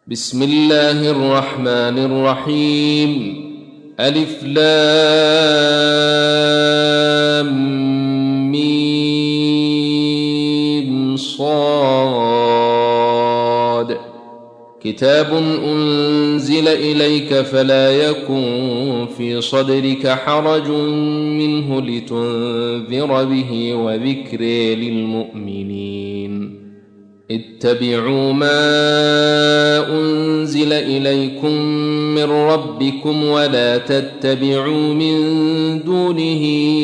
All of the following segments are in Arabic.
بسم الله الرحمن الرحيم. ألف لام ميم صاد. كتاب أنزل إليك فلا يكن في صدرك حرج منه لتنذر به وذكر للمؤمنين. اتبعوا ما أنزل إليكم من ربكم ولا تتبعوا من دونه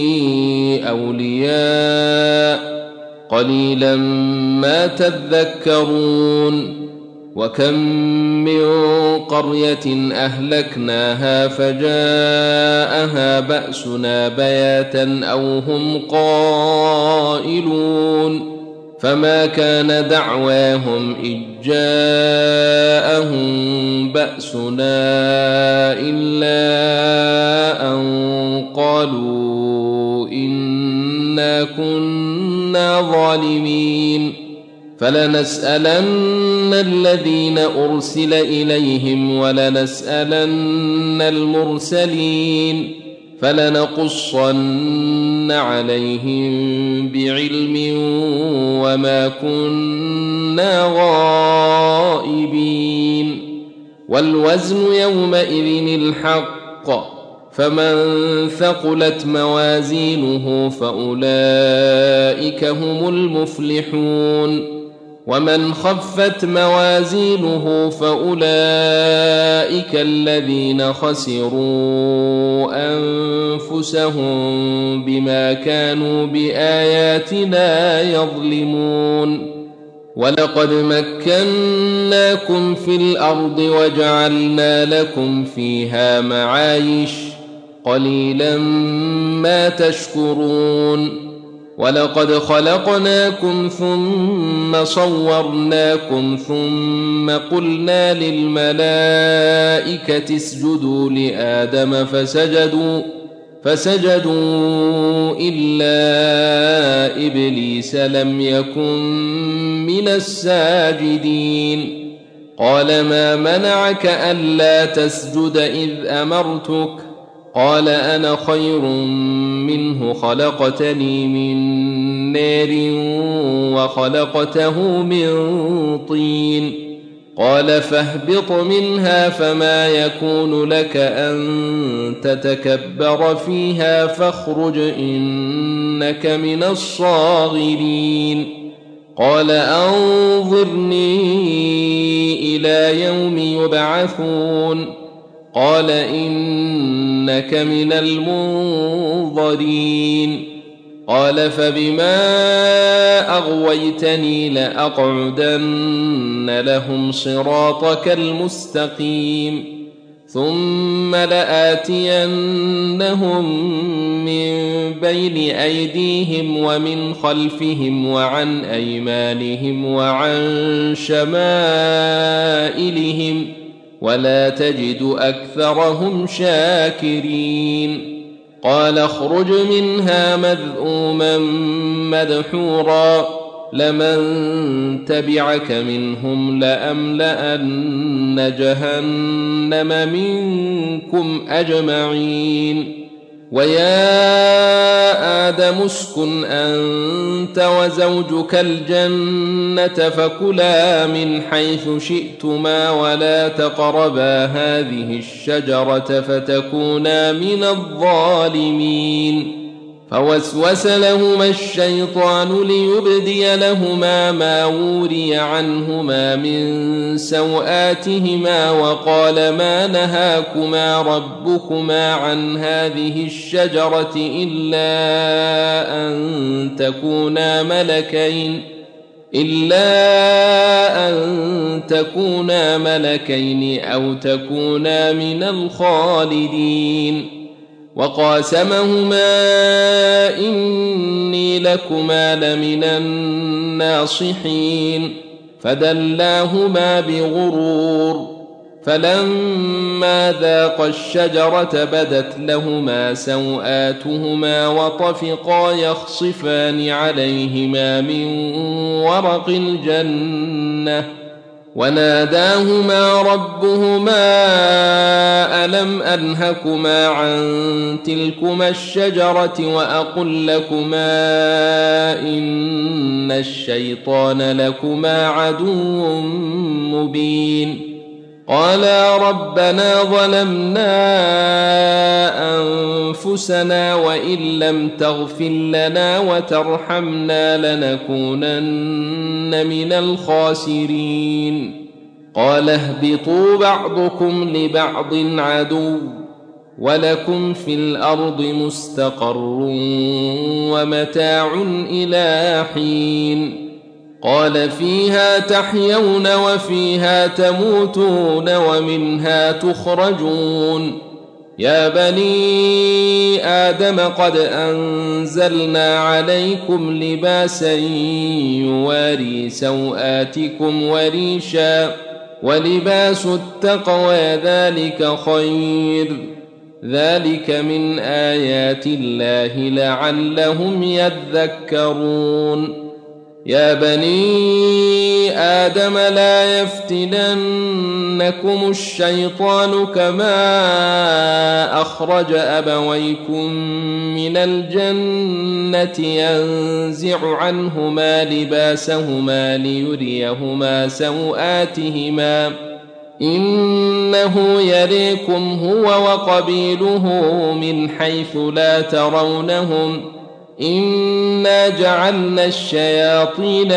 أولياء قليلا ما تذكرون. وكم من قرية أهلكناها فجاءها بأسنا بياتا أو هم قائلون فما كان دعواهم إذ جاءهم بأسنا إلا أن قالوا إنا كنا ظالمين. فلنسألن الذين أرسل إليهم ولنسألن المرسلين فلنقصن عليهم بعلم وما كنا غائبين. والوزن يومئذ الحق فمن ثقلت موازينه فأولئك هم المفلحون ومن خفت موازينه فأولئك الذين خسروا أنفسهم بما كانوا بآياتنا يظلمون. ولقد مكناكم في الأرض وجعلنا لكم فيها معايش قليلا ما تشكرون. ولقد خلقناكم ثم صورناكم ثم قلنا للملائكة اسجدوا لآدم فسجدوا إلا إبليس لم يكن من الساجدين. قال ما منعك ألا تسجد إذ أمرتك؟ قال أنا خير منه خلقتني من نار وخلقته من طين. قال فاهبط منها فما يكون لك أن تتكبر فيها فاخرج إنك من الصاغرين. قال أنظرني إلى يوم يبعثون. قال إنك من المنظرين. قال فبما أغويتني لأقعدن لهم صراطك المستقيم ثم لآتينهم من بين أيديهم ومن خلفهم وعن أيمانهم وعن شمائلهم ولا تجد أكثرهم شاكرين. قال اخرج منها مذءوما مدحورا لمن تبعك منهم لأملأن جهنم منكم أجمعين. ويا آدم اسكن أنت وزوجك الجنة فكلا من حيث شئتما ولا تقربا هذه الشجرة فتكونا من الظالمين. فوسوس لهما الشيطان ليبدي لهما ما وري عنهما من سوآتهما وقال ما نهاكما ربكما عن هذه الشجرة إلا أن تكونا ملكين أو تكونا من الخالدين. وقاسمهما إني لكما لمن الناصحين فدلاهما بغرور. فلما ذاقا الشجرة بدت لهما سوآتهما وطفقا يخصفان عليهما من ورق الجنة وناداهما ربهما ألم أنهكما عن تلكما الشجرة وأقل لكما إن الشيطان لكما عدو مبين قالا ربنا ظلمنا أنفسنا وإن لم تغفر لنا وترحمنا لنكونن من الخاسرين قال اهبطوا بعضكم لبعض عدو ولكم في الأرض مستقر ومتاع إلى حين قال فيها تحيون وفيها تموتون ومنها تخرجون يا بني آدم قد أنزلنا عليكم لباسا يواري سوآتكم وريشا ولباس التقوى ذلك خير ذلك من آيات الله لعلهم يذكرون يا بني آدم لا يفتننكم الشيطان كما أخرج أبويكم من الجنة ينزع عنهما لباسهما ليريهما سوآتهما إنه يريكم هو وقبيله من حيث لا ترونهم إنا جعلنا الشياطين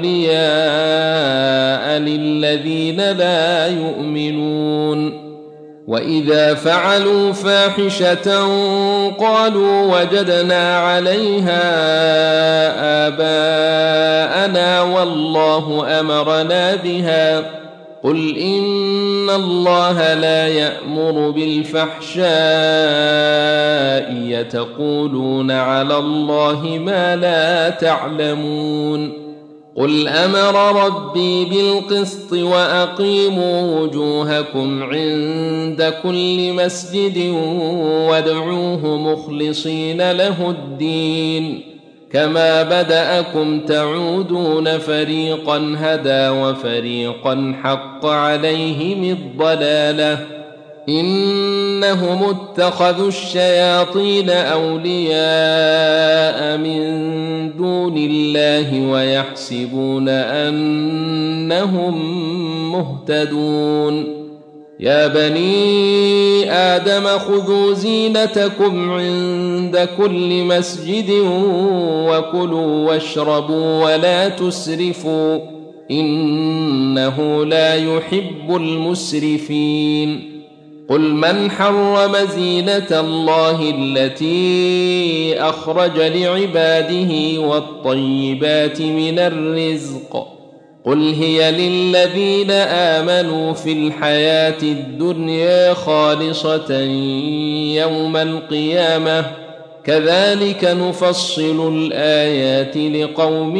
أولياء للذين لا يؤمنون وإذا فعلوا فاحشة قالوا وجدنا عليها آباءنا والله أمرنا بها قل إن الله لا يأمر بالفحشاء يتقولون على الله ما لا تعلمون قل أمر ربي بالقسط وأقيموا وجوهكم عند كل مسجد وادعوه مخلصين له الدين كما بدأكم تعودون فريقا هدى وفريقا حق عليهم الضلالة إنهم اتخذوا الشياطين أولياء من دون الله ويحسبون أنهم مهتدون يا بني آدم خذوا زينتكم عند كل مسجد وكلوا واشربوا ولا تسرفوا إنه لا يحب المسرفين قل من حرم زينة الله التي أخرج لعباده والطيبات من الرزق قل هي للذين آمنوا في الحياة الدنيا خالصة يوم القيامة كذلك نفصل الآيات لقوم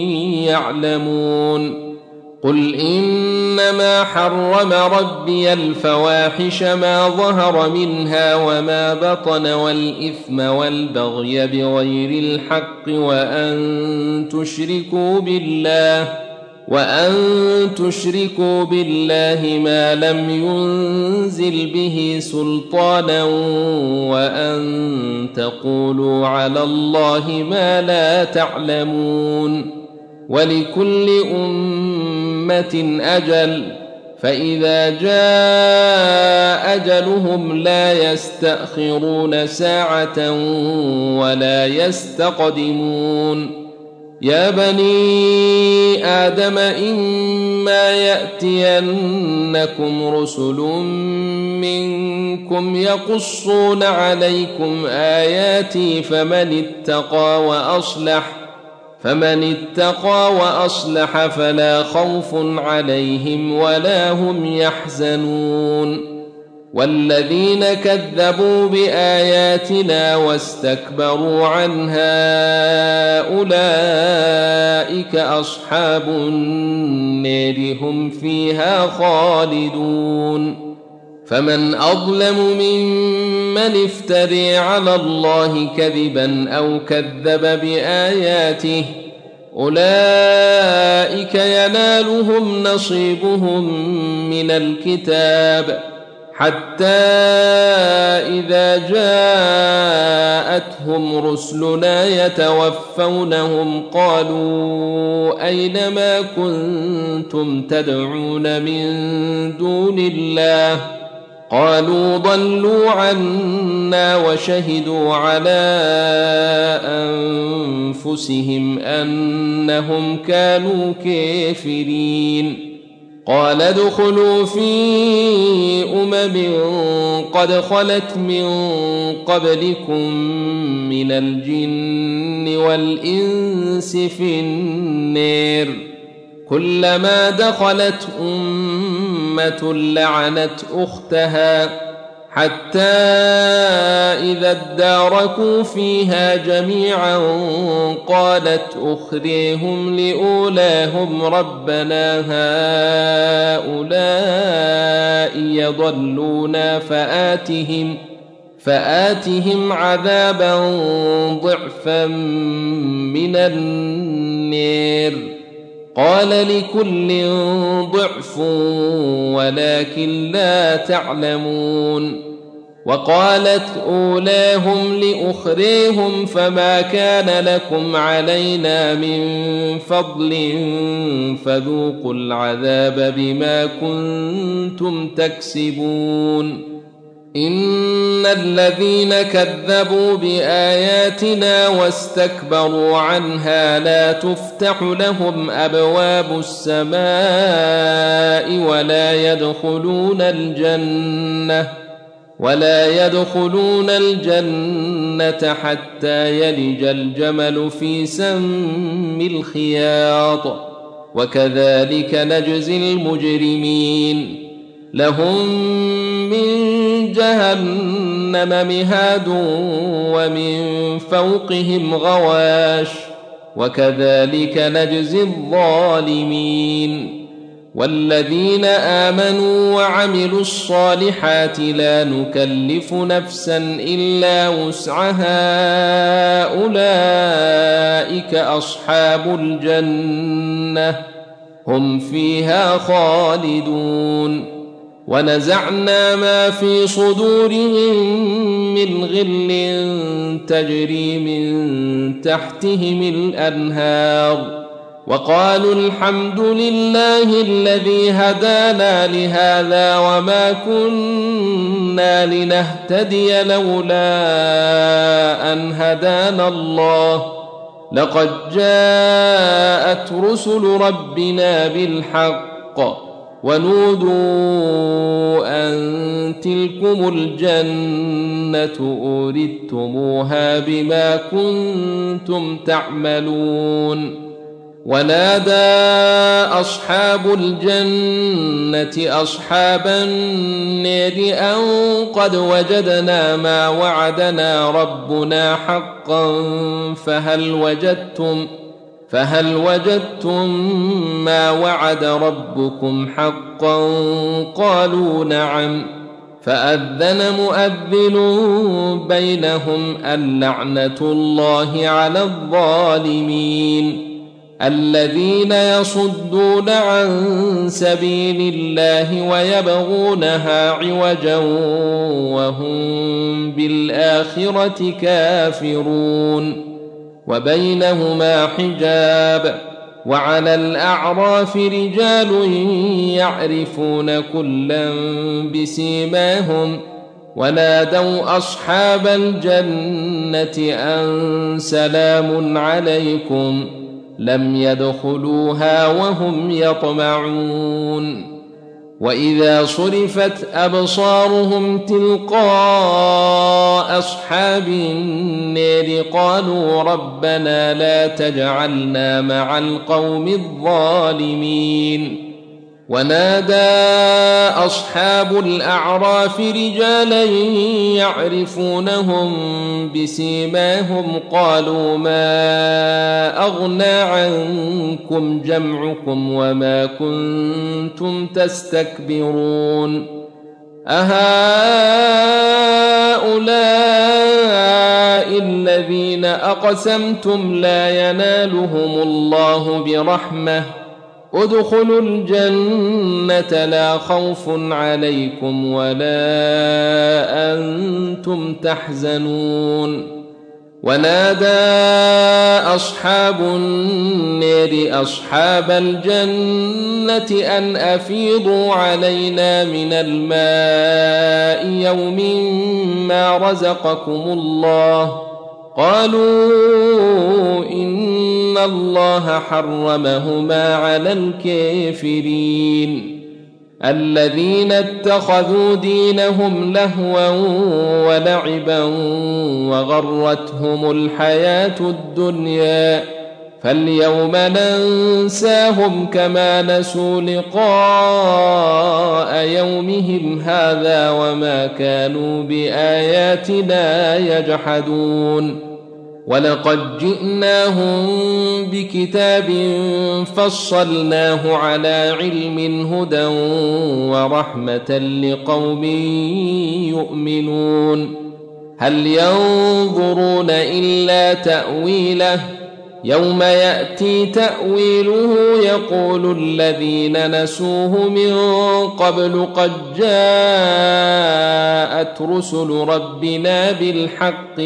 يعلمون قل إنما حرم ربي الفواحش ما ظهر منها وما بطن والإثم والبغي بغير الحق وأن تشركوا بالله ما لم ينزل به سلطانا وأن تقولوا على الله ما لا تعلمون ولكل أمة أجل فإذا جاء أجلهم لا يستأخرون ساعة ولا يستقدمون يا بني آدم إما يأتينكم رسل منكم يقصون عليكم آياتي فمن اتقى وأصلح فلا خوف عليهم ولا هم يحزنون والذين كذبوا بآياتنا واستكبروا عنها أولئك أصحاب النار هم فيها خالدون فمن أظلم ممن افتري على الله كذبا أو كذب بآياته أولئك ينالهم نصيبهم من الكتاب حتى إذا جاءتهم رسلنا يتوفونهم قالوا أين ما كنتم تدعون من دون الله قالوا ضلوا عنا وشهدوا على أنفسهم أنهم كانوا كافرين قال ادخلوا في قد خلت من قبلكم من الجن والإنس في النار كلما دخلت أمة لعنت أختها حتى إذا اداركوا فيها جميعا قالت أخريهم لأولاهم ربنا هؤلاء يضلونا فآتهم عذابا ضعفا من النار قال لكل ضعف ولكن لا تعلمون وقالت أولاهم لأخريهم فما كان لكم علينا من فضل فذوقوا العذاب بما كنتم تكسبون إن الذين كذبوا بآياتنا واستكبروا عنها لا تفتح لهم أبواب السماء ولا يدخلون الجنة حتى يلج الجمل في سم الخياط وكذلك نجزي المجرمين لهم من جهنم مهاد ومن فوقهم غواش وكذلك نجزي الظالمين والذين آمنوا وعملوا الصالحات لا نكلف نفسا إلا وسعها أولئك أصحاب الجنة هم فيها خالدون ونزعنا ما في صدورهم من غل تجري من تحتهم الأنهار وقالوا الحمد لله الذي هدانا لهذا وما كنا لنهتدي لولا أن هدانا الله لقد جاءت رسل ربنا بالحق ونودوا أن تلكم الجنة أوردتموها بما كنتم تعملون ونادى أصحاب الجنة أصحاب النار أن قد وجدنا ما وعدنا ربنا حقا فهل وجدتم ما وعد ربكم حقا قالوا نعم فأذن مؤذن بينهم اللعنة الله على الظالمين الذين يصدون عن سبيل الله ويبغونها عوجا وهم بالآخرة كافرون وبينهما حجاب وعلى الأعراف رجال يعرفون كلا بسيماهم ونادوا أصحاب الجنة أن سلام عليكم لم يدخلوها وهم يطمعون وإذا صرفت أبصارهم تلقاء أصحاب النار قالوا ربنا لا تجعلنا مع القوم الظالمين ونادى أصحاب الأعراف رجالا يعرفونهم بسيماهم قالوا ما أغنى عنكم جمعكم وما كنتم تستكبرون أهؤلاء الذين أقسمتم لا ينالهم الله برحمة ادخلوا الجنة لا خوف عليكم ولا أنتم تحزنون ونادى أصحاب النار أصحاب الجنة أن أفيضوا علينا من الماء يوم ما رزقكم الله قالوا إن الله حرمهما على الكافرين الذين اتخذوا دينهم لهوا ولعبا وغرتهم الحياة الدنيا فاليوم ننساهم كما نسوا لقاء يومهم هذا وما كانوا بآياتنا يجحدون ولقد جئناهم بكتاب فصلناه على علم هدى ورحمة لقوم يؤمنون هل ينظرون إلا تأويله يوم يأتي تأويله يقول الذين نسوه من قبل قد جاءت رسل ربنا بالحق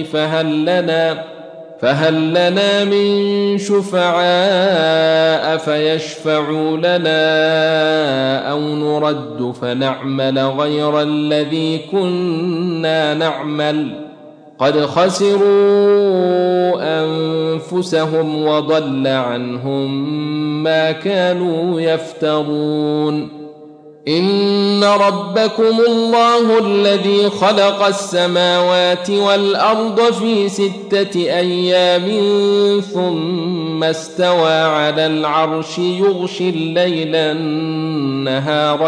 فهل لنا من شفعاء فيشفعوا لنا أو نرد فنعمل غير الذي كنا نعمل قد خسروا أنفسهم وضل عنهم ما كانوا يفترون إن ربكم الله الذي خلق السماوات والأرض في 6 أيام ثم استوى على العرش يغشي الليل النهار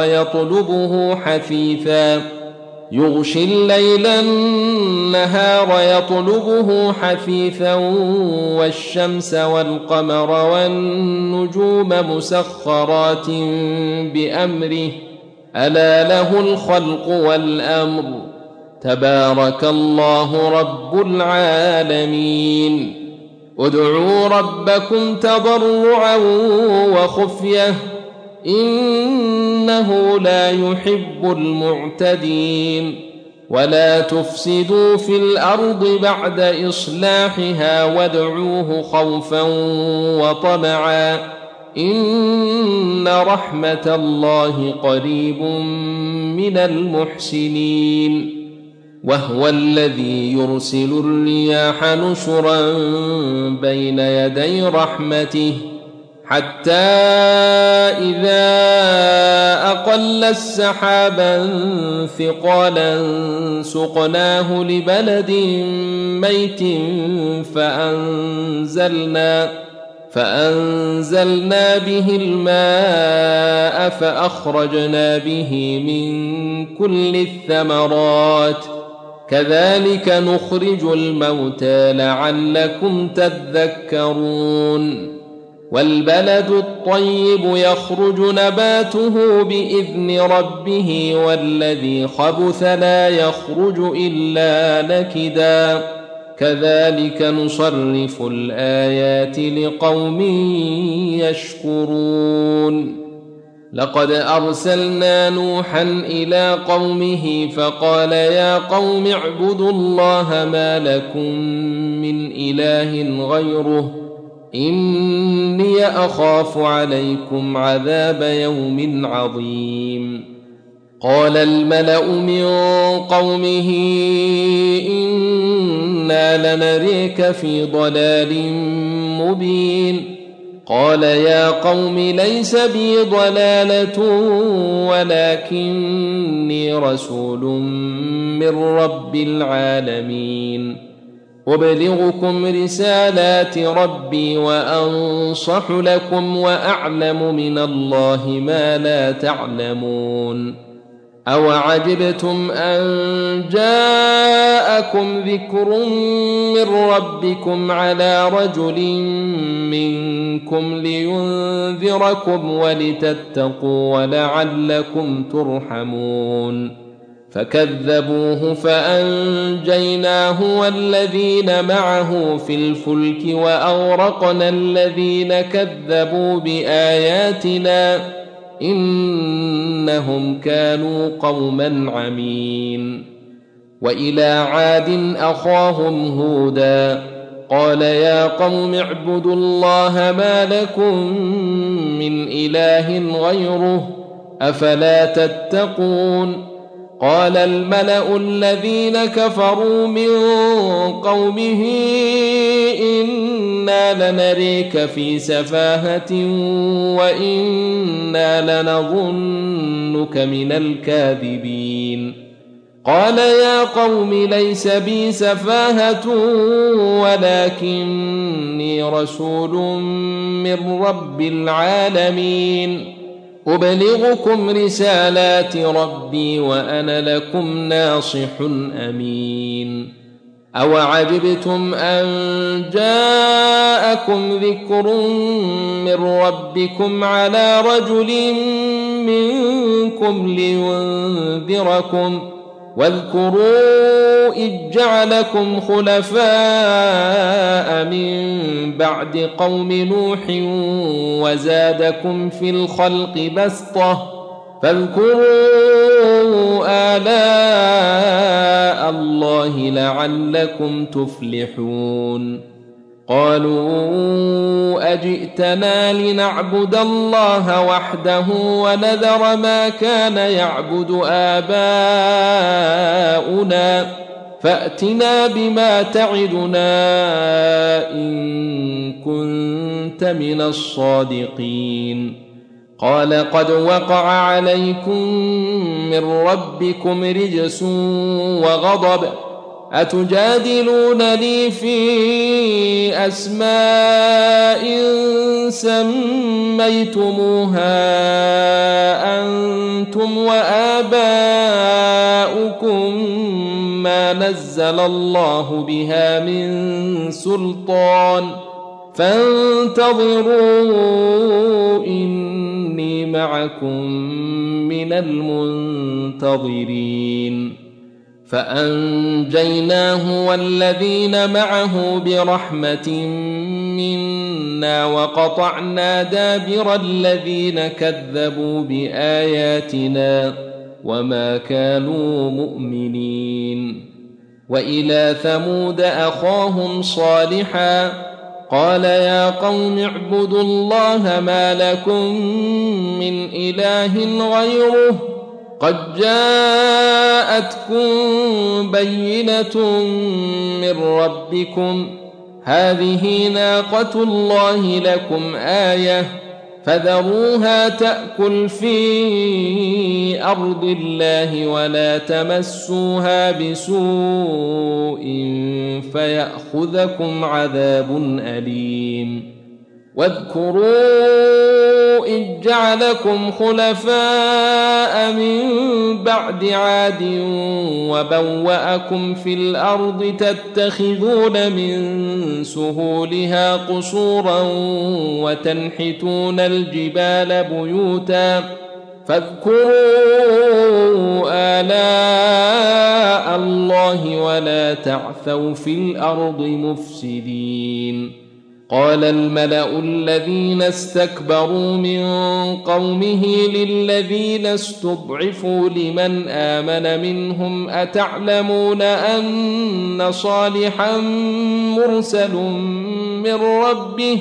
يطلبه حثيثا والشمس والقمر والنجوم مسخرات بأمره ألا له الخلق والأمر تبارك الله رب العالمين ادعوا ربكم تضرعا وخفية إنه لا يحب المعتدين ولا تفسدوا في الأرض بعد إصلاحها وادعوه خوفا وطمعا إن رحمة الله قريب من المحسنين وهو الذي يرسل الرياح نشرا بين يدي رحمته حتى إذا أقل السحابا ثقالا سقناه لبلد ميت فأنزلنا به الماء فأخرجنا به من كل الثمرات كذلك نخرج الموتى لعلكم تذكرون والبلد الطيب يخرج نباته بإذن ربه والذي خبث لا يخرج إلا نكدا كذلك نصرف الآيات لقوم يشكرون لقد أرسلنا نوحا إلى قومه فقال يا قوم اعبدوا الله ما لكم من إله غيره إني أخاف عليكم عذاب يوم عظيم قال الملأ من قومه إنا لنريك في ضلال مبين قال يا قوم ليس بي ضلالة ولكني رسول من رب العالمين أبلغكم رسالات ربي وأنصح لكم وأعلم من الله ما لا تعلمون أوعجبتم أن جاءكم ذكر من ربكم على رجل منكم لينذركم ولتتقوا ولعلكم ترحمون فكذبوه فأنجيناه والذين معه في الفلك وأغرقنا الذين كذبوا بآياتنا إنهم كانوا قوما عمين. وإلى عاد أخاهم هودا قال يا قوم اعبدوا الله ما لكم من إله غيره أفلا تتقون. قال الملأ الذين كفروا من قومه إنا لنريك في سفاهة وإنا لنظنك من الكاذبين. قال يا قوم ليس بي سفاهة ولكني رسول من رب العالمين أبلغكم رسالات ربي وأنا لكم ناصح أمين. أوعجبتم أن جاءكم ذكر من ربكم على رجل منكم لينذركم واذكروا إذ جعلكم خلفاء من بعد قوم نوح وزادكم في الخلق بسطة فاذكروا آلاء الله لعلكم تفلحون. قالوا أجئتنا لنعبد الله وحده ونذر ما كان يعبد آباؤنا فأتنا بما تعدنا إن كنت من الصادقين. قال قد وقع عليكم من ربكم رجس وغضب أتجادلونني في أسماء سميتموها أنتم وآباؤكم ما نزل الله بها من سلطان فانتظروا إني معكم من المنتظرين. فأنجيناه والذين معه برحمة منا وقطعنا دابر الذين كذبوا بآياتنا وما كانوا مؤمنين. وإلى ثمود أخاهم صالحا قال يا قوم اعبدوا الله ما لكم من إله غيره قد جاءتكم بينة من ربكم هذه ناقة الله لكم آية فذروها تأكل في أرض الله ولا تمسوها بسوء فيأخذكم عذاب أليم. واذكروا إذ جعلكم خلفاء من بعد عاد وبوأكم في الأرض تتخذون من سهولها قصورا وتنحتون الجبال بيوتا فاذكروا آلاء الله ولا تعثوا في الأرض مفسدين. قال الملأ الذين استكبروا من قومه للذين استضعفوا لمن آمن منهم أتعلمون أن صالحا مرسل من ربه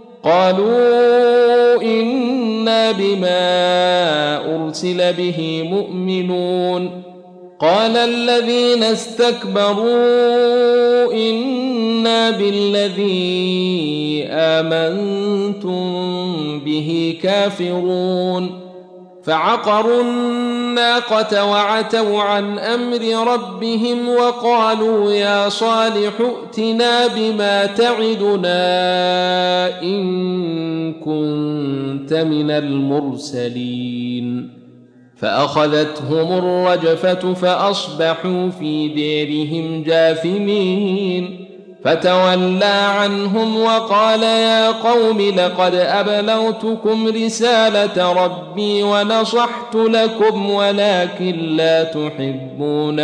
قالوا إنا بما أرسل به مؤمنون. قال الذين استكبروا إنا بالذي آمنتم به كافرون. فعقروا الناقة وعتوا عن أمر ربهم وقالوا يا صالح ائتنا بما تعدنا إن كنت من المرسلين. فأخذتهم الرجفة فأصبحوا في ديرهم جاثمين. فتولى عنهم وقال يا قوم لقد أبلغتكم رسالة ربي ونصحت لكم ولكن لا تحبون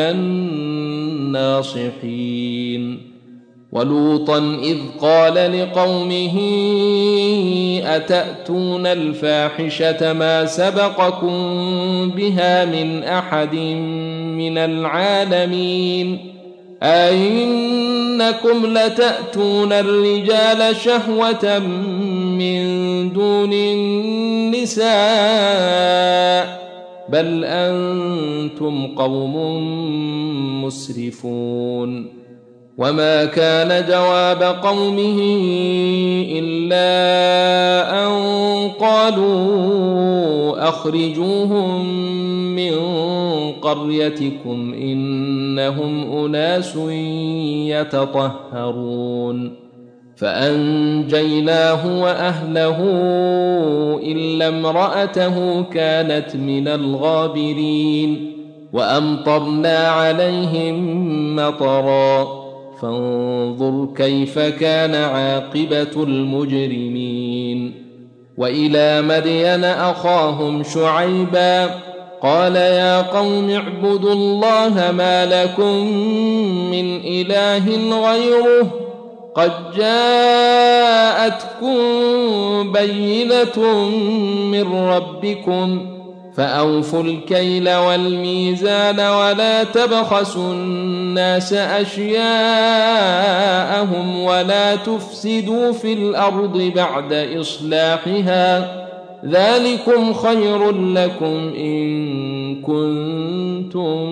الناصحين. ولوطا إذ قال لقومه أتأتون الفاحشة ما سبقكم بها من أحد من العالمين أئنكم لتأتون الرجال شهوة من دون النساء بل أنتم قوم مسرفون. وما كان جواب قومه إلا أن قالوا أخرجوهم من قريتكم إنهم أناس يتطهرون. فأنجيناه وأهله إلا امرأته كانت من الغابرين. وأمطرنا عليهم مطرا فانظر كيف كان عاقبة المجرمين. وإلى مدين أخاهم شعيبا قال يا قوم اعبدوا الله ما لكم من إله غيره قد جاءتكم بينة من ربكم فأوفوا الكيل والميزان ولا تبخسوا الناس أشياءهم ولا تفسدوا في الأرض بعد إصلاحها ذلكم خير لكم إن كنتم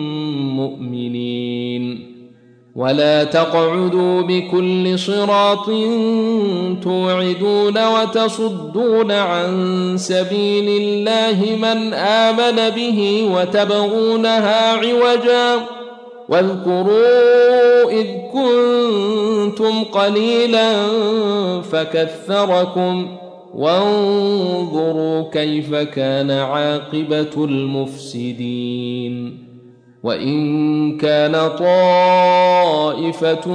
مؤمنين. ولا تقعدوا بكل صراط توعدون وتصدون عن سبيل الله من آمن به وتبغونها عوجا واذكروا إذ كنتم قليلا فكثركم وانظروا كيف كان عاقبة المفسدين. وإن كان طائفة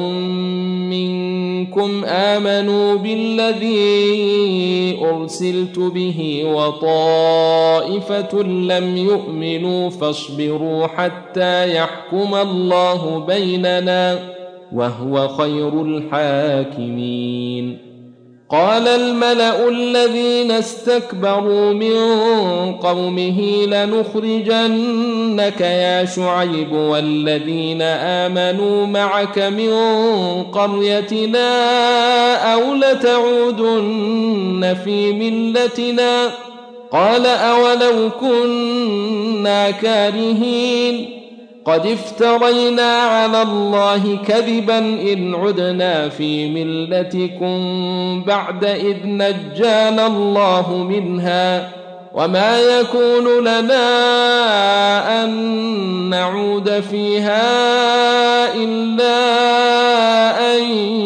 منكم آمنوا بالذي أرسلت به وطائفة لم يؤمنوا فاصبروا حتى يحكم الله بيننا وهو خير الحاكمين. قال الملأ الذين استكبروا من قومه لنخرجنك يا شعيب والذين آمنوا معك من قريتنا أو لتعودن في ملتنا قال أولو كنا كارهين قد افترينا على الله كذبا إن عدنا في ملتكم بعد إذ نجانا الله منها وما يكون لنا أن نعود فيها إلا أن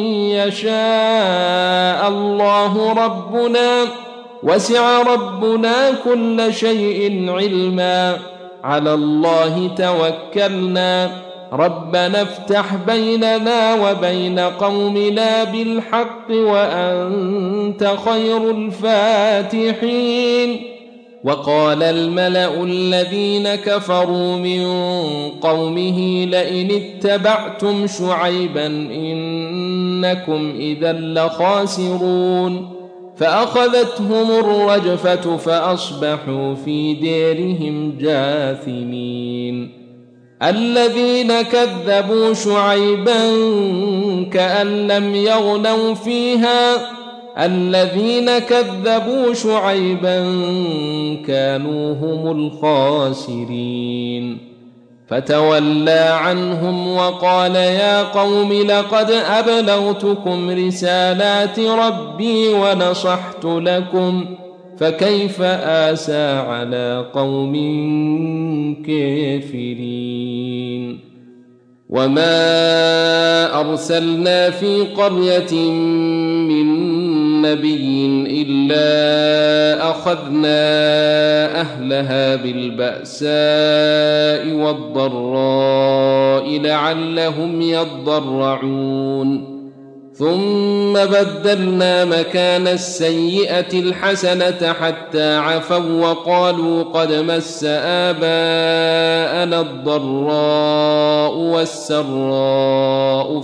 يشاء الله ربنا وسع ربنا كل شيء علما على الله توكلنا ربنا افتح بيننا وبين قومنا بالحق وأنت خير الفاتحين. وقال الملأ الذين كفروا من قومه لئن اتبعتم شعيبا إنكم إذا لخاسرون فأخذتهم الرجفة فأصبحوا في ديرهم جاثمين. الذين كذبوا شعيبا كأن لم يغنوا فيها الذين كذبوا شعيبا كانوا هم الخاسرين. فتولى عنهم وقال يا قوم لقد أبلغتكم رسالات ربي ونصحت لكم فكيف آسى على قوم كافرين. وما أرسلنا في قرية من نبي إلا أخذنا أهلها بالبأساء والضراء لعلهم يضرعون ثم بدلنا مكان السيئة الحسنة حتى عفوا وقالوا قد مس آباءنا الضراء والسراء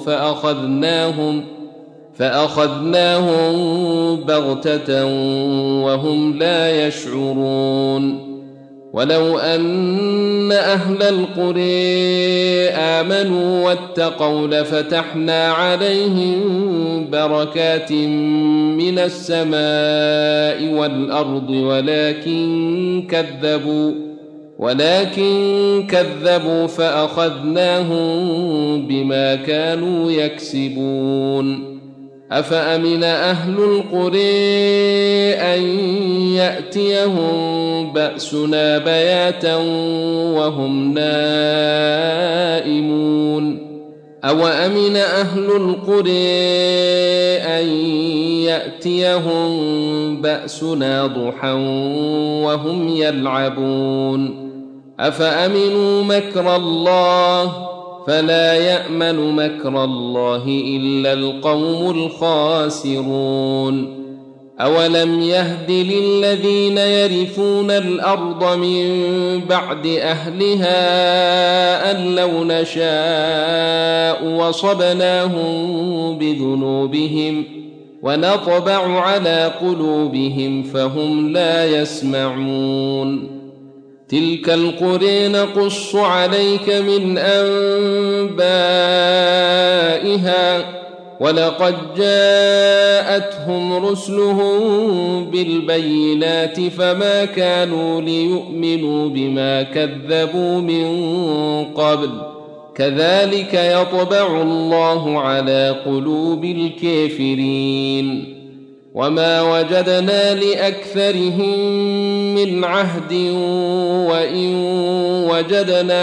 فأخذناهم بغتة وهم لا يشعرون. ولو أن أهل القرى آمنوا واتقوا لفتحنا عليهم بركات من السماء والأرض ولكن كذبوا فأخذناهم بما كانوا يكسبون. أفأمن أهل القرى أن يأتيهم بأسنا بياتا وهم نائمون أو أمن أهل القرى أن يأتيهم بأسنا ضحى وهم يلعبون أفأمنوا مكر الله فلا يأمن مكر الله إلا القوم الخاسرون. أولم يهد للذين يرثون الأرض من بعد أهلها أن لو نشاء وصبناهم بذنوبهم ونطبع على قلوبهم فهم لا يسمعون. تلك القرى نقص عليك من أنبائها ولقد جاءتهم رسلهم بالبينات فما كانوا ليؤمنوا بما كذبوا من قبل كذلك يطبع الله على قلوب الكافرين. وما وجدنا لأكثرهم من عهد وإن وجدنا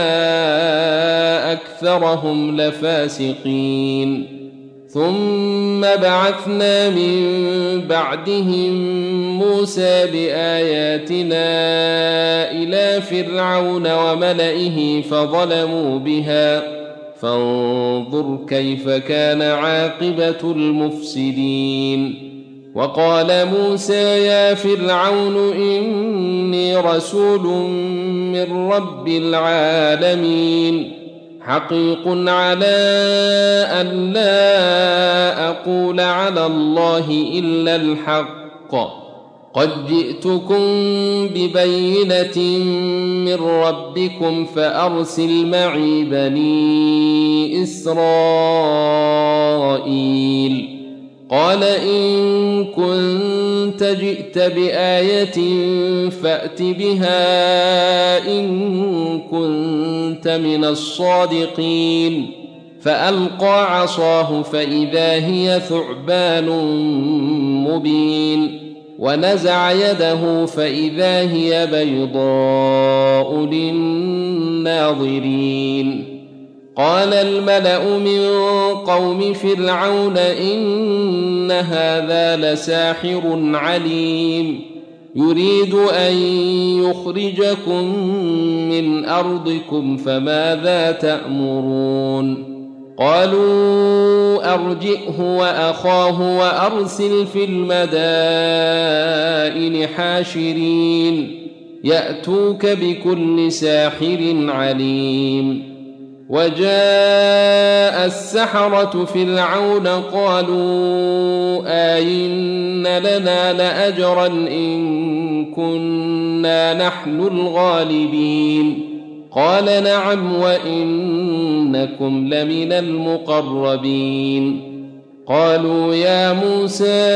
أكثرهم لفاسقين. ثم بعثنا من بعدهم موسى بآياتنا إلى فرعون وملئه فظلموا بها فانظر كيف كان عاقبة المفسدين. وقال موسى يا فرعون إني رسول من رب العالمين حقيق على أن لا أقول على الله إلا الحق قد جئتكم ببينة من ربكم فأرسل معي بني إسرائيل. قال إن كنت جئت بآية فأت بها إن كنت من الصادقين. فألقى عصاه فإذا هي ثعبان مبين ونزع يده فإذا هي بيضاء للناظرين. قال الملأ من قوم فرعون إن هذا لساحر عليم يريد أن يخرجكم من أرضكم فماذا تأمرون. قالوا أرجئه وأخاه وأرسل في المدائن حاشرين يأتوك بكل ساحر عليم. وجاء السحرة فرعون قالوا أئن لنا لأجرا إن كنا نحن الغالبين. قال نعم وإنكم لمن المقربين. قالوا يا موسى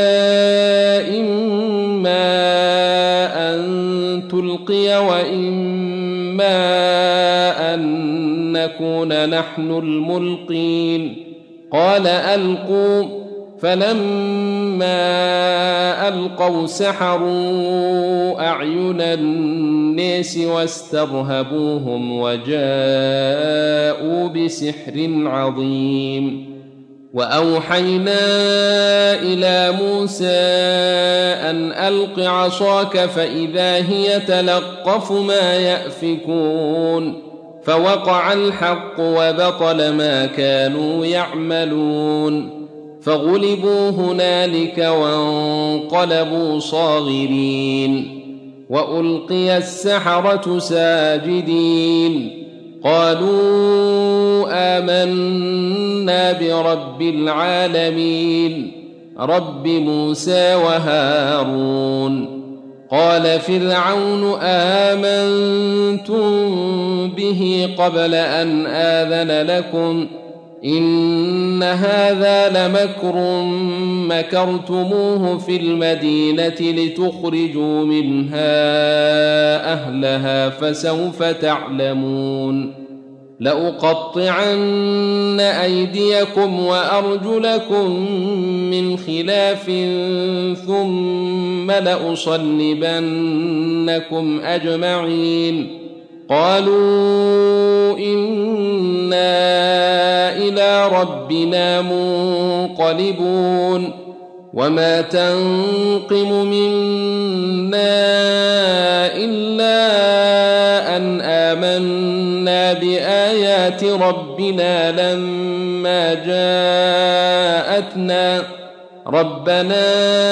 إما أن تلقي وإما أن نكون نحن الملقين. قال ألقوا فلما ألقوا سحروا أعين الناس واسترهبوهم وجاءوا بسحر عظيم. وأوحينا إلى موسى أن ألق عصاك فإذا هي تلقف ما يأفكون فوقع الحق وبطل ما كانوا يعملون. فغلبوا هنالك وانقلبوا صاغرين وألقي السحرة ساجدين قالوا آمنا برب العالمين رب موسى وهارون قال فرعون آمنتم به قبل أن آذن لكم إن هذا لمكر مكرتموه في المدينة لتخرجوا منها أهلها فسوف تعلمون لأقطعن أيديكم وأرجلكم من خلاف ثم لأصلبنكم أجمعين قالوا إنا إلى ربنا منقلبون وما تنقم منا إلا أن آمنا بآيات ربنا لما جاءتنا ربنا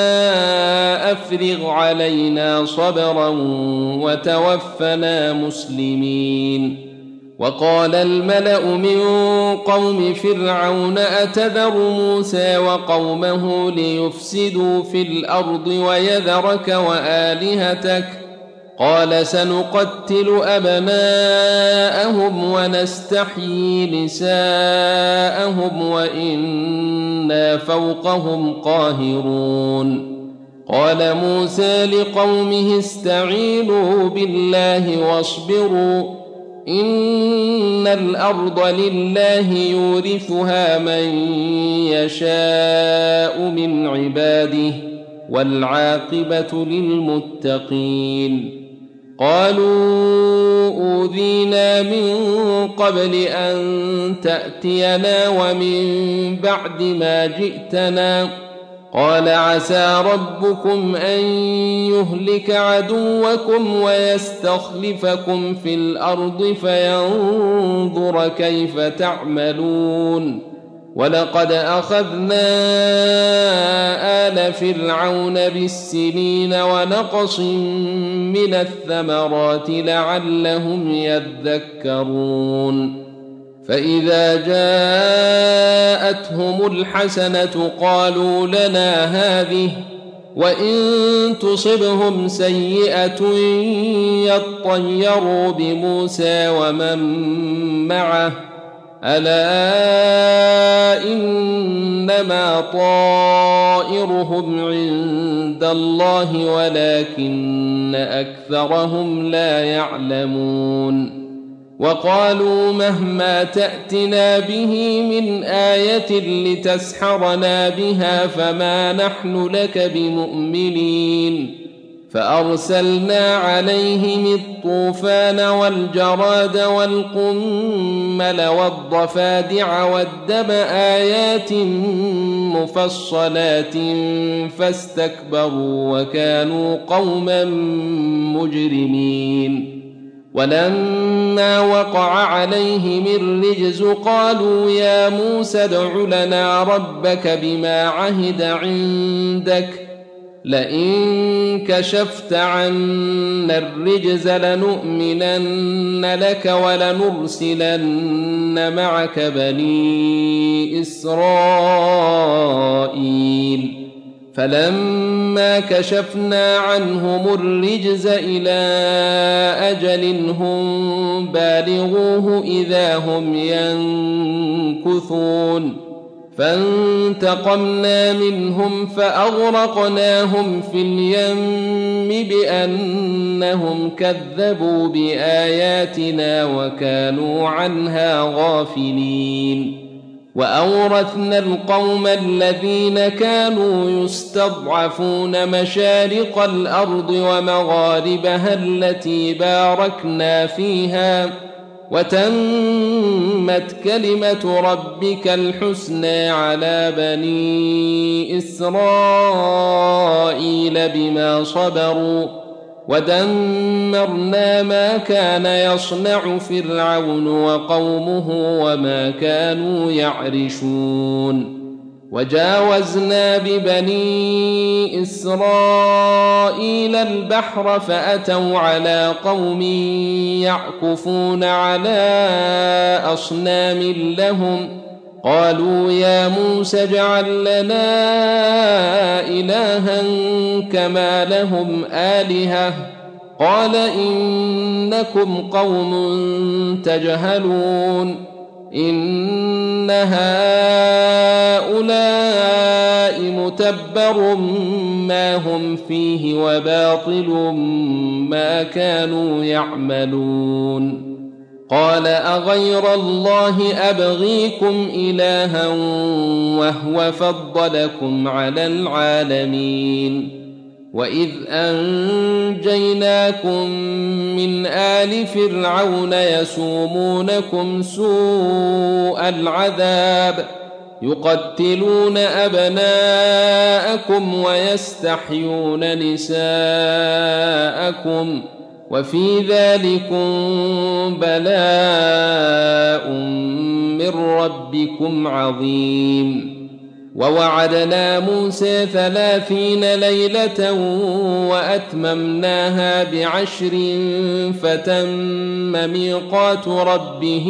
أفرغ علينا صبرا وتوفنا مسلمين وقال الملأ من قوم فرعون أتذر موسى وقومه ليفسدوا في الأرض ويذرك وآلهتك قال سنقتل أبناءهم ونستحيي نساءهم وإنا فوقهم قاهرون قال موسى لقومه استعينوا بالله واصبروا إن الأرض لله يورثها من يشاء من عباده والعاقبة للمتقين قالوا أوذينا من قبل أن تأتينا ومن بعد ما جئتنا قال عسى ربكم أن يهلك عدوكم ويستخلفكم في الأرض فينظر كيف تعملون ولقد أخذنا آل فرعون بالسنين ونقص من الثمرات لعلهم يذكرون فإذا جاءتهم الحسنة قالوا لنا هذه وإن تصبهم سيئة يطيروا بموسى ومن معه ألا إنما طائرهم عند الله ولكن أكثرهم لا يعلمون وقالوا مهما تأتنا به من آية لتسحرنا بها فما نحن لك بمؤمنين فأرسلنا عليهم الطوفان والجراد والقمل والضفادع والدم آيات مفصلات فاستكبروا وكانوا قوما مجرمين ولما وقع عليهم الرجز قالوا يا موسى ادع لنا ربك بما عهد عندك لئن كشفت عنا الرجز لنؤمنن لك ولنرسلن معك بني إسرائيل فلما كشفنا عنهم الرجز إلى أجل هم بالغوه إذا هم ينكثون فانتقمنا منهم فأغرقناهم في اليم بأنهم كذبوا بآياتنا وكانوا عنها غافلين وأورثنا القوم الذين كانوا يستضعفون مشارق الأرض ومغاربها التي باركنا فيها وتمت كلمة ربك الحسنى على بني إسرائيل بما صبروا ودمرنا ما كان يصنع فرعون وقومه وما كانوا يعرشون وجاوزنا ببني إسرائيل البحر فأتوا على قوم يعكفون على أصنام لهم قالوا يا موسى اجعل لنا إلها كما لهم آلهة قال إنكم قوم تجهلون إن هؤلاء متبر ما هم فيه وباطل ما كانوا يعملون قال أغير الله أبغيكم إلها وهو فضلكم على العالمين وإذ أنجيناكم من آل فرعون يسومونكم سوء العذاب يقتلون أبناءكم ويستحيون نساءكم وفي ذلكم بلاء من ربكم عظيم ووعدنا موسى 30 ليلة وأتممناها ب10 فتم ميقات ربه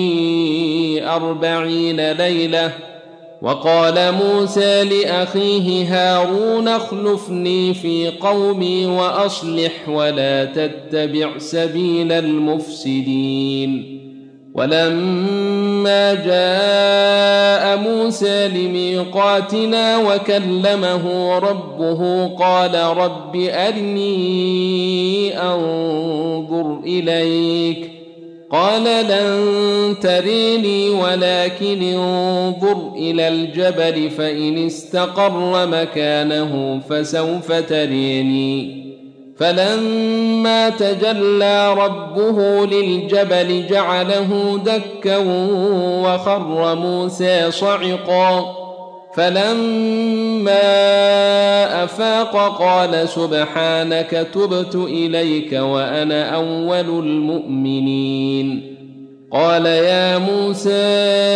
40 ليلة وقال موسى لأخيه هارون اخلفني في قومي وأصلح ولا تتبع سبيل المفسدين ولما جاء موسى لميقاتنا وكلمه ربه قال رب أرني أنظر إليك قال لن تريني ولكن انظر إلى الجبل فإن استقر مكانه فسوف تريني فلما تجلى ربه للجبل جعله دكا وخر موسى صعقا فلما أفاق قال سبحانك تبت إليك وأنا أول المؤمنين قال يا موسى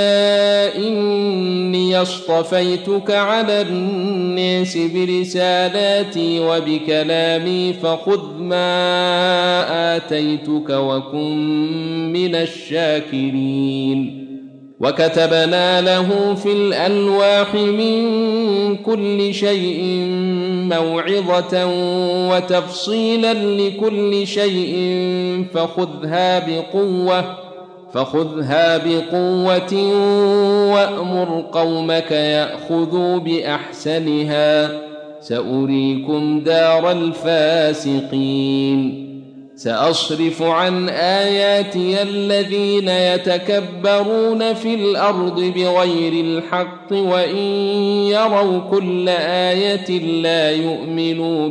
إني اصطفيتك على الناس برسالاتي وبكلامي فخذ ما آتيتك وكن من الشاكرين وكتبنا له في الألواح من كل شيء موعظة وتفصيلا لكل شيء فخذها بقوة وأمر قومك يأخذوا بأحسنها سأريكم دار الفاسقين سأصرف عن آياتي الذين يتكبرون في الأرض بغير الحق وإن يروا كل آية لا يؤمنوا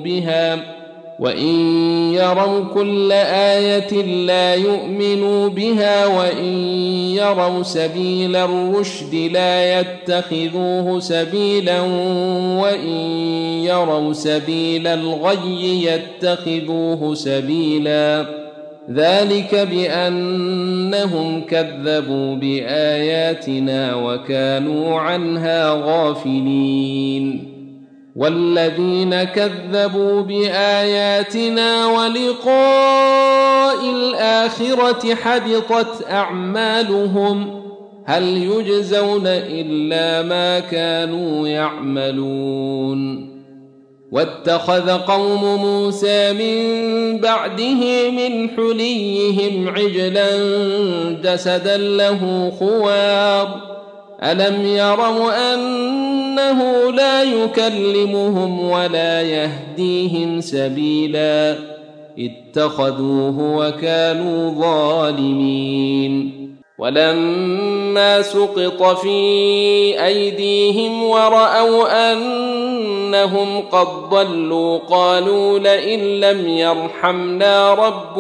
بها وإن يروا سبيل الرشد لا يتخذوه سبيلا وإن يروا سبيل الغي يتخذوه سبيلا ذلك بأنهم كذبوا بآياتنا وكانوا عنها غافلين والذين كذبوا بآياتنا ولقاء الآخرة حبطت أعمالهم هل يجزون إلا ما كانوا يعملون واتخذ قوم موسى من بعده من حليهم عجلا جسدا له خوار ألم يروا أنه لا يكلمهم ولا يهديهم سبيلا اتخذوه وكانوا ظالمين ولما سقط في أيديهم ورأوا أنهم قد ضلوا قالوا لئن لم يرحمنا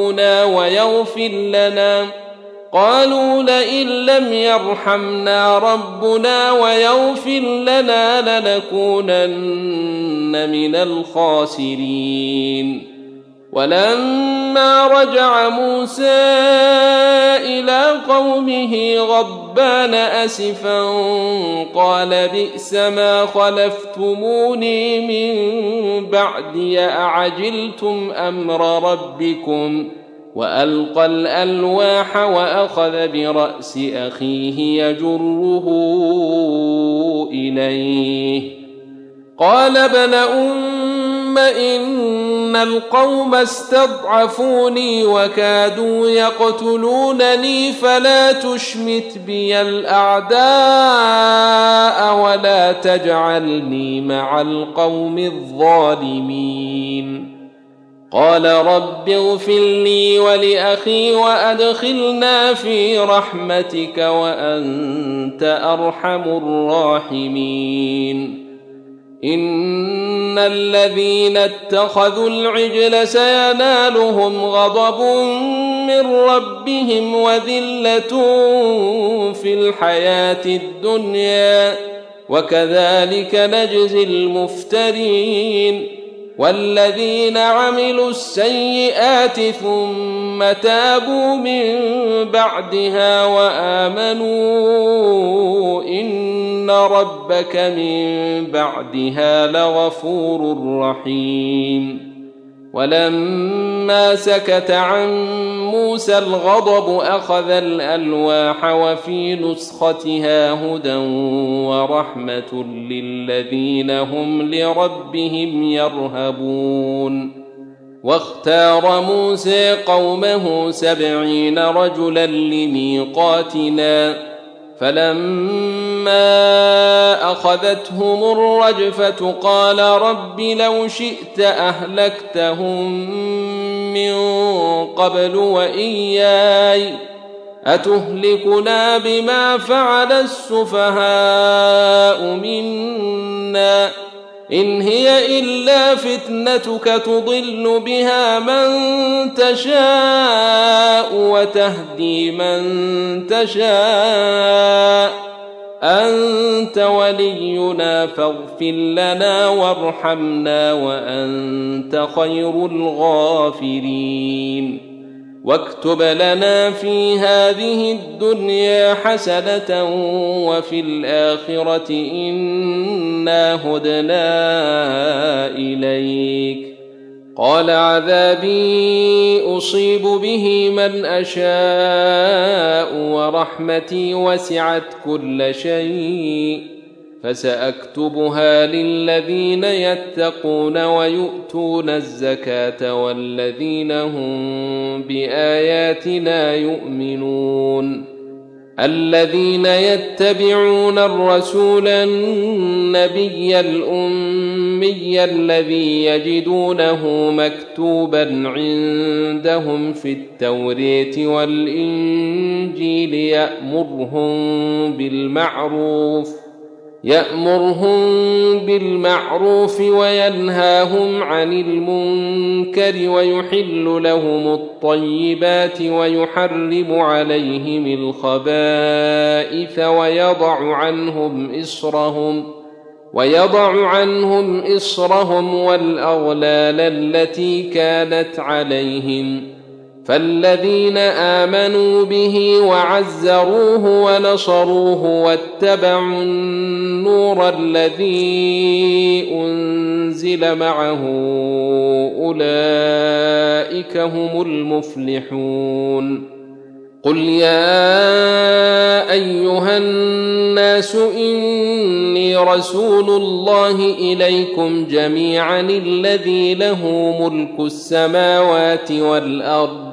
ربنا ويغفر لنا لنكونن من الخاسرين ولما رجع موسى إلى قومه غضبان أسفا قال بئس ما خلفتموني من بعدي أعجلتم أمر ربكم وألقى الألواح وأخذ برأس أخيه يجره إليه قال ابن أم إن القوم استضعفوني وكادوا يقتلونني فلا تشمت بي الأعداء ولا تجعلني مع القوم الظالمين قال رب اغفر لي ولأخي وأدخلنا في رحمتك وأنت أرحم الراحمين إن الذين اتخذوا العجل سينالهم غضب من ربهم وذلة في الحياة الدنيا وكذلك نجزي المفترين والذين عملوا السيئات ثم تابوا من بعدها وآمنوا إن ربك من بعدها لغفور رحيم ولما سكت عن موسى الغضب أخذ الألواح وفي نسختها هدى ورحمة للذين هم لربهم يرهبون واختار موسى قومه 70 رجلا لميقاتنا فلما أخذتهم الرجفة قال رب لو شئت أهلكتهم من قبل وإياي أتهلكنا بما فعل السفهاء منا إن هي إلا فتنتك تضل بها من تشاء وتهدي من تشاء أنت ولينا فاغفر لنا وارحمنا وأنت خير الغافرين واكتب لنا في هذه الدنيا حسنة وفي الآخرة إنا هدنا إليك قال عذابي أصيب به من أشاء ورحمتي وسعت كل شيء فسأكتبها للذين يتقون ويؤتون الزكاة والذين هم بآياتنا يؤمنون الذين يتبعون الرسول النبي الأمي الذي يجدونه مكتوبا عندهم في التوراة والإنجيل يأمرهم بالمعروف وينهاهم عن المنكر ويحل لهم الطيبات ويحرم عليهم الخبائث ويضع عنهم إصرهم والأغلال التي كانت عليهم فالذين آمنوا به وعزروه ونصروه واتبعوا النور الذي أنزل معه أولئك هم المفلحون قل يا أيها الناس إني رسول الله إليكم جميعا الذي له ملك السماوات والأرض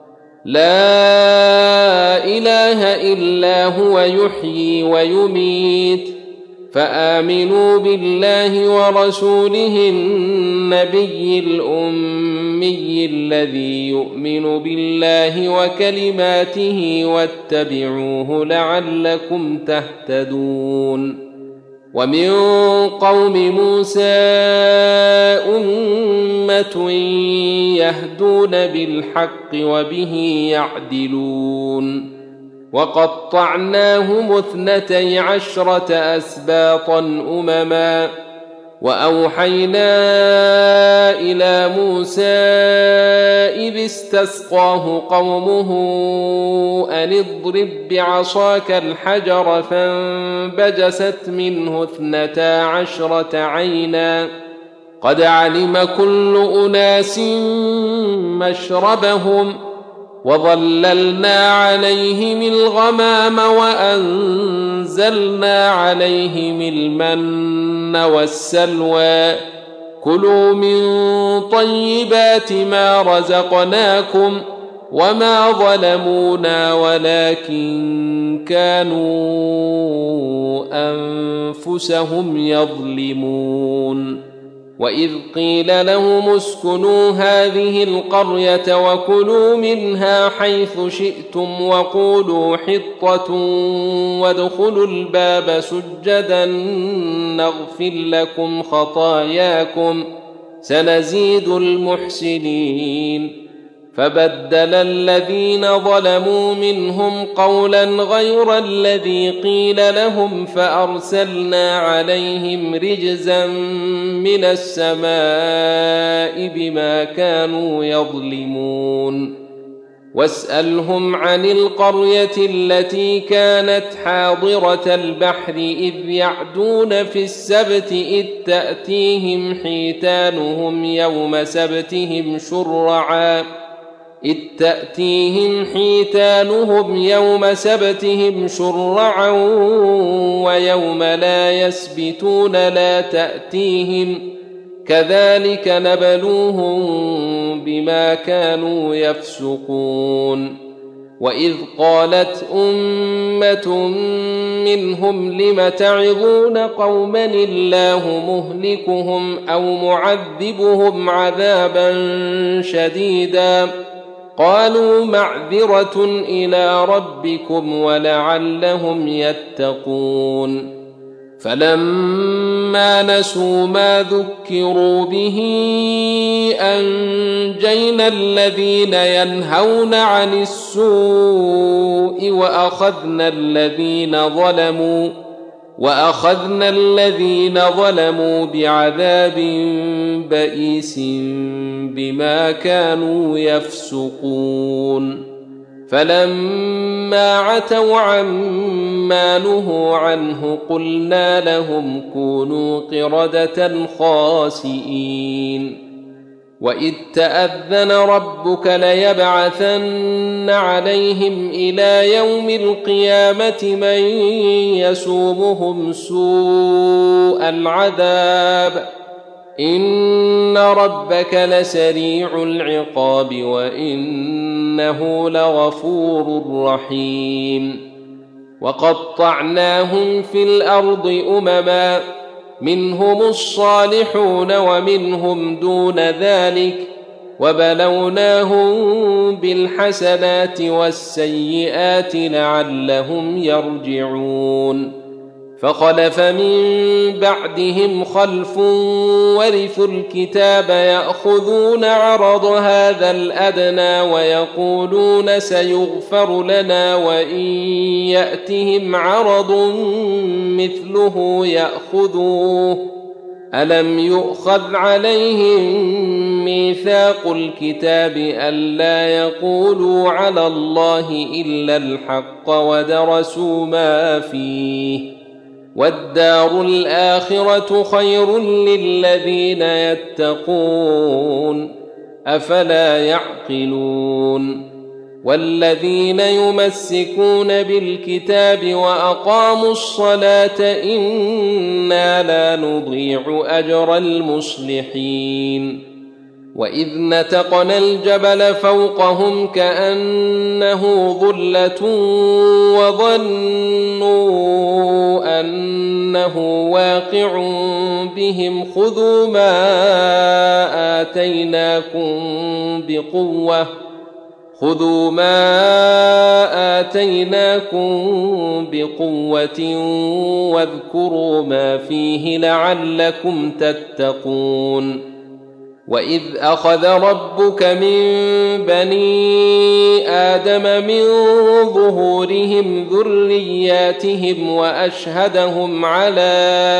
لا إله إلا هو يحيي ويميت فآمنوا بالله ورسوله النبي الأمي الذي يؤمن بالله وكلماته واتبعوه لعلكم تهتدون ومن قوم موسى أمة يهدون بالحق وبه يعدلون وقطعناهم 12 أسباطا أمما وأوحينا إلى موسى إذ استسقاه قومه أن اضرب بعصاك الحجر فانبجست منه 12 عينا قد علم كل أناس مشربهم وظللنا عليهم الغمام وأنزلنا عليهم المن والسلوى كلوا من طيبات ما رزقناكم وما ظلمونا ولكن كانوا أنفسهم يظلمون وإذ قيل لهم اسكنوا هذه القرية وكلوا منها حيث شئتم وقولوا حطة وادخلوا الباب سجدا نغفر لكم خطاياكم سنزيد المحسنين فبدل الذين ظلموا منهم قولا غير الذي قيل لهم فأرسلنا عليهم رجزا من السماء بما كانوا يظلمون واسألهم عن القرية التي كانت حاضرة البحر إذ يعدون في السبت إذ تأتيهم حيتانهم يوم سبتهم شرعا ويوم لا يسبتون لا تأتيهم كذلك نبلوهم بما كانوا يفسقون وإذ قالت أمة منهم لم تعظون قوما الله مهلكهم أو معذبهم عذابا شديدا قالوا معذرة إلى ربكم ولعلهم يتقون فلما نسوا ما ذكروا به أنجينا الذين ينهون عن السوء وأخذنا الذين ظلموا بعذاب بئيس بما كانوا يفسقون فلما عتوا عما نهوا عنه قلنا لهم كونوا قردة خاسئين وإذ تأذن ربك ليبعثن عليهم إلى يوم القيامة من يسومهم سوء العذاب إن ربك لسريع العقاب وإنه لغفور رحيم وقطعناهم في الأرض أمما منهم الصالحون ومنهم دون ذلك وبلوناهم بالحسنات والسيئات لعلهم يرجعون فخلف من بعدهم خلف ورثوا الكتاب يأخذون عرض هذا الأدنى ويقولون سيغفر لنا وإن يأتهم عرض مثله يأخذوه ألم يؤخذ عليهم ميثاق الكتاب ألا يقولوا على الله إلا الحق ودرسوا ما فيه والدار الآخرة خير للذين يتقون أفلا يعقلون والذين يمسكون بالكتاب وأقاموا الصلاة إنا لا نضيع أجر المصلحين وإذ نتقنا الجبل فوقهم كأنه ظلة وظنوا أنه واقع بهم خذوا ما آتيناكم بقوة واذكروا ما فيه لعلكم تتقون وإذ أخذ ربك من بني آدم من ظهورهم ذرياتهم وأشهدهم على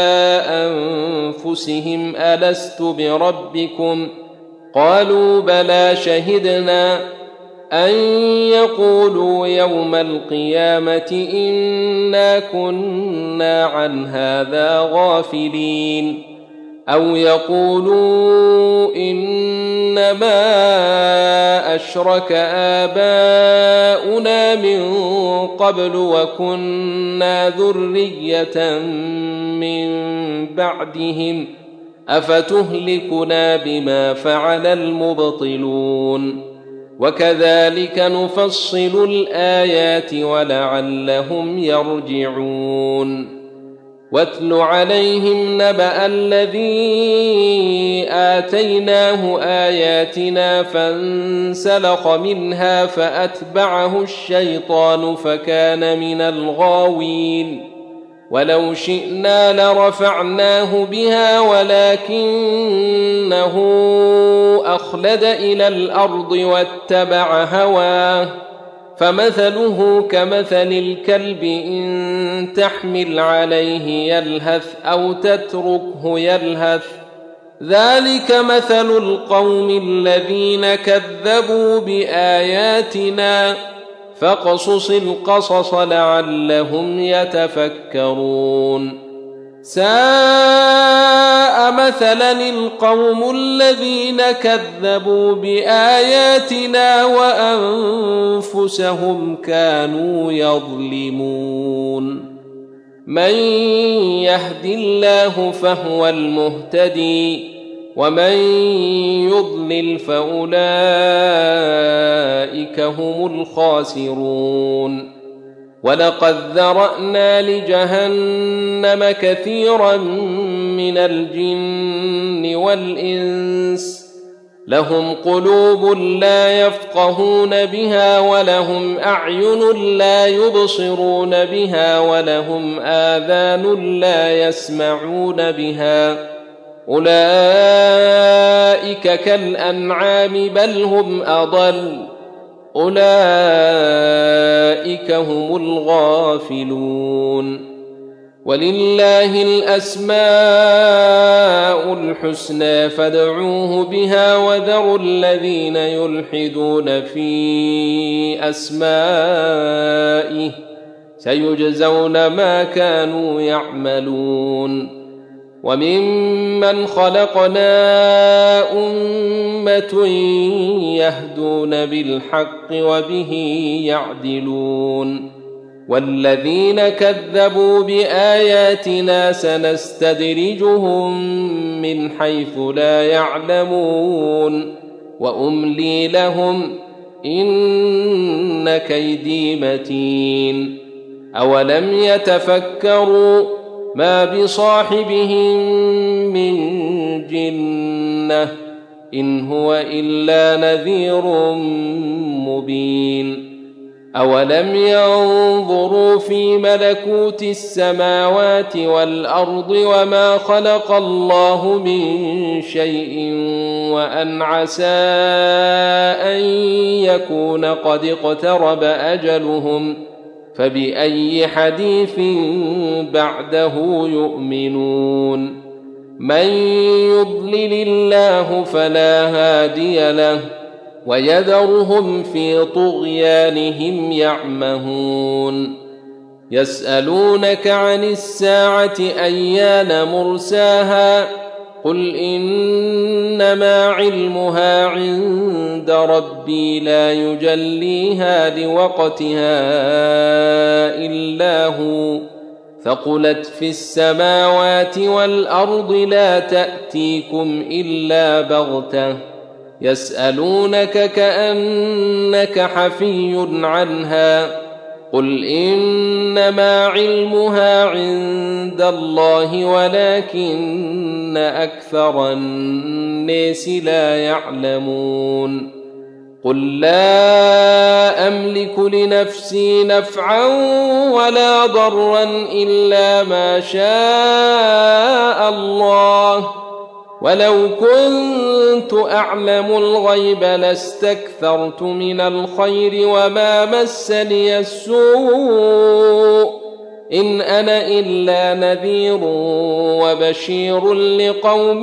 أنفسهم ألست بربكم قالوا بلى شهدنا أن يقولوا يوم القيامة إنا كنا عن هذا غافلين أو يقولوا إنما أشرك آباؤنا من قبل وكنا ذرية من بعدهم أفتهلكنا بما فعل المبطلون وكذلك نفصل الآيات ولعلهم يرجعون واتل عليهم نبأ الذي آتيناه آياتنا فانسلخ منها فأتبعه الشيطان فكان من الغاوين ولو شئنا لرفعناه بها ولكنه أخلد إلى الأرض واتبع هواه فمثله كمثل الكلب إن تحمل عليه يلهث أو تتركه يلهث ذلك مثل القوم الذين كذبوا بآياتنا فاقصص القصص لعلهم يتفكرون ساء مثلا القوم الذين كذبوا بآياتنا وأنفسهم كانوا يظلمون من يهد الله فهو المهتدي ومن يضلل فأولئك هم الخاسرون ولقد ذرأنا لجهنم كثيرا من الجن والإنس لهم قلوب لا يفقهون بها ولهم أعين لا يبصرون بها ولهم آذان لا يسمعون بها أولئك كالأنعام بل هم أضل أولئك هم الغافلون ولله الأسماء الحسنى فادعوه بها وذروا الذين يلحدون في أسمائه سيجزون ما كانوا يعملون وممن خلقنا أمة يهدون بالحق وبه يعدلون والذين كذبوا بآياتنا سنستدرجهم من حيث لا يعلمون وأملي لهم إن كيدي متين أولم يتفكروا ما بصاحبهم من جنة إن هو إلا نذير مبين أولم ينظروا في ملكوت السماوات والأرض وما خلق الله من شيء وأن عسى أن يكون قد اقترب أجلهم فبأي حديث بعده يؤمنون من يضلل الله فلا هادي له ويذرهم في طغيانهم يعمهون يسألونك عن الساعة أيان مرساها قل إنما علمها عند ربي لا يجليها لوقتها إلا هو ثقلت في السماوات والأرض لا تأتيكم إلا بغتة يسألونك كأنك حفي عنها قل إنما علمها عند الله ولكن أكثر الناس لا يعلمون قل لا أملك لنفسي نفعا ولا ضرا إلا ما شاء الله ولو كنت أعلم الغيب لاستكثرت من الخير وما مسني السوء إن أنا إلا نذير وبشير لقوم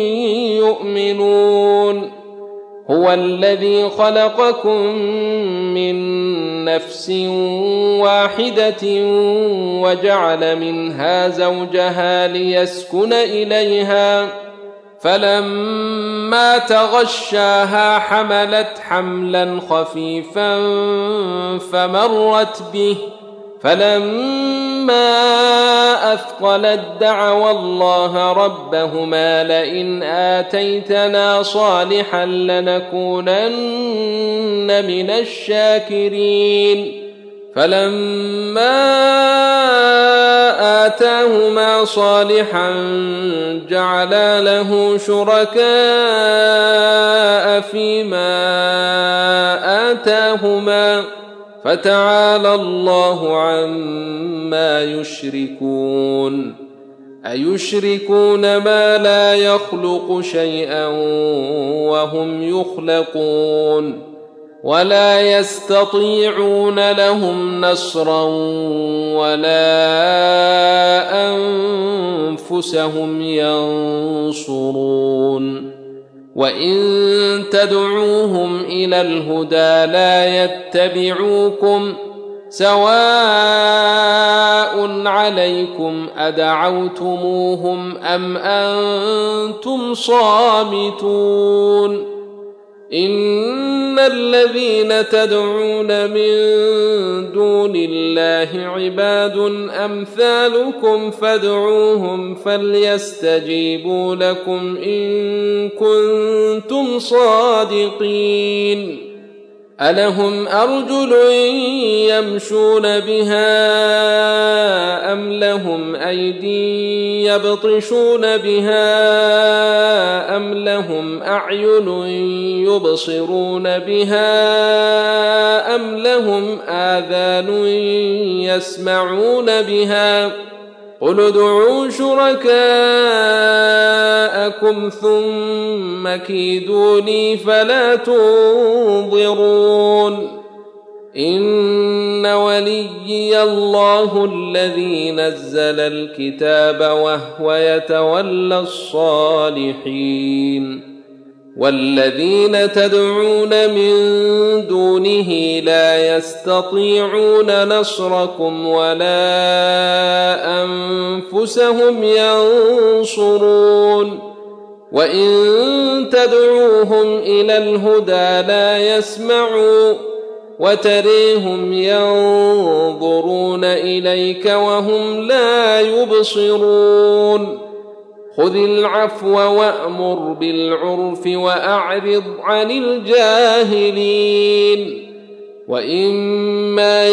يؤمنون هو الذي خلقكم من نفس واحدة وجعل منها زوجها ليسكن إليها فلما تغشاها حملت حملا خفيفا فمرت به فلما أثقلت دعوا الله ربهما لئن آتيتنا صالحا لنكونن من الشاكرين فلما آتاهما صالحا جعلا له شركاء فيما آتاهما فتعالى الله عما يشركون أيشركون ما لا يخلق شيئا وهم يخلقون ولا يستطيعون لهم نصرا ولا أنفسهم ينصرون وإن تدعوهم إلى الهدى لا يتبعوكم سواء عليكم أدعوتموهم أم أنتم صامتون إن الذين تدعون من دون الله عباد أمثالكم فادعوهم فليستجيبوا لكم إن كنتم صادقين ألهم أرجل يمشون بها أم لهم أيدي يبطشون بها أم لهم أعين يبصرون بها أم لهم آذان يسمعون بها قل ادعوا شركاءكم ثم كيدوني فلا تنظرون إن وليي الله الذي نزل الكتاب وهو يتولى الصالحين والذين تدعون من دونه لا يستطيعون نصركم ولا أنفسهم ينصرون وإن تدعوهم إلى الهدى لا يسمعوا وتريهم ينظرون إليك وهم لا يبصرون خذ العفو وأمر بالعرف وأعرض عن الجاهلين وإما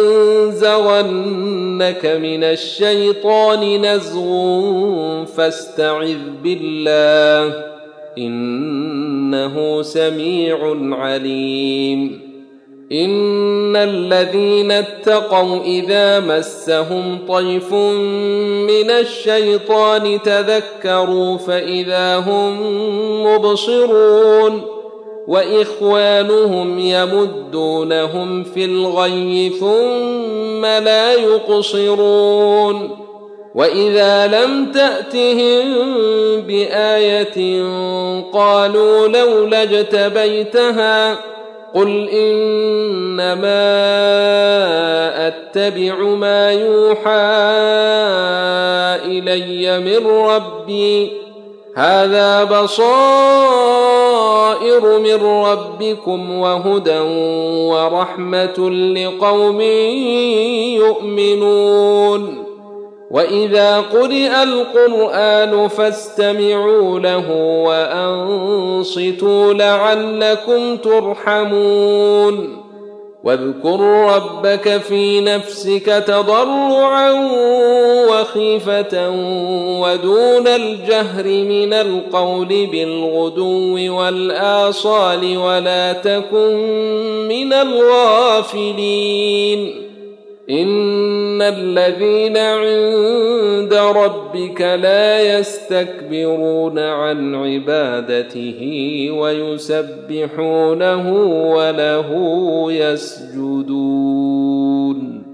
ينزغنك من الشيطان نزغ فاستعذ بالله إنه سميع عليم إن الذين اتقوا إذا مسهم طيف من الشيطان تذكروا فإذا هم مبصرون وإخوانهم يمدونهم في الغي ثم لا يقصرون وإذا لم تأتهم بآية قالوا لولا اجتبيتها قل إنما أتبع ما يوحى إلي من ربي هذا بصائر من ربكم وهدى ورحمة لقوم يؤمنون وإذا قرئ القرآن فاستمعوا له وأنصتوا لعلكم ترحمون واذكر ربك في نفسك تضرعا وخيفة ودون الجهر من القول بالغدو والآصال ولا تكن من الغافلين الذين عند ربك لا يستكبرون عن عبادته ويسبحونه وله يسجدون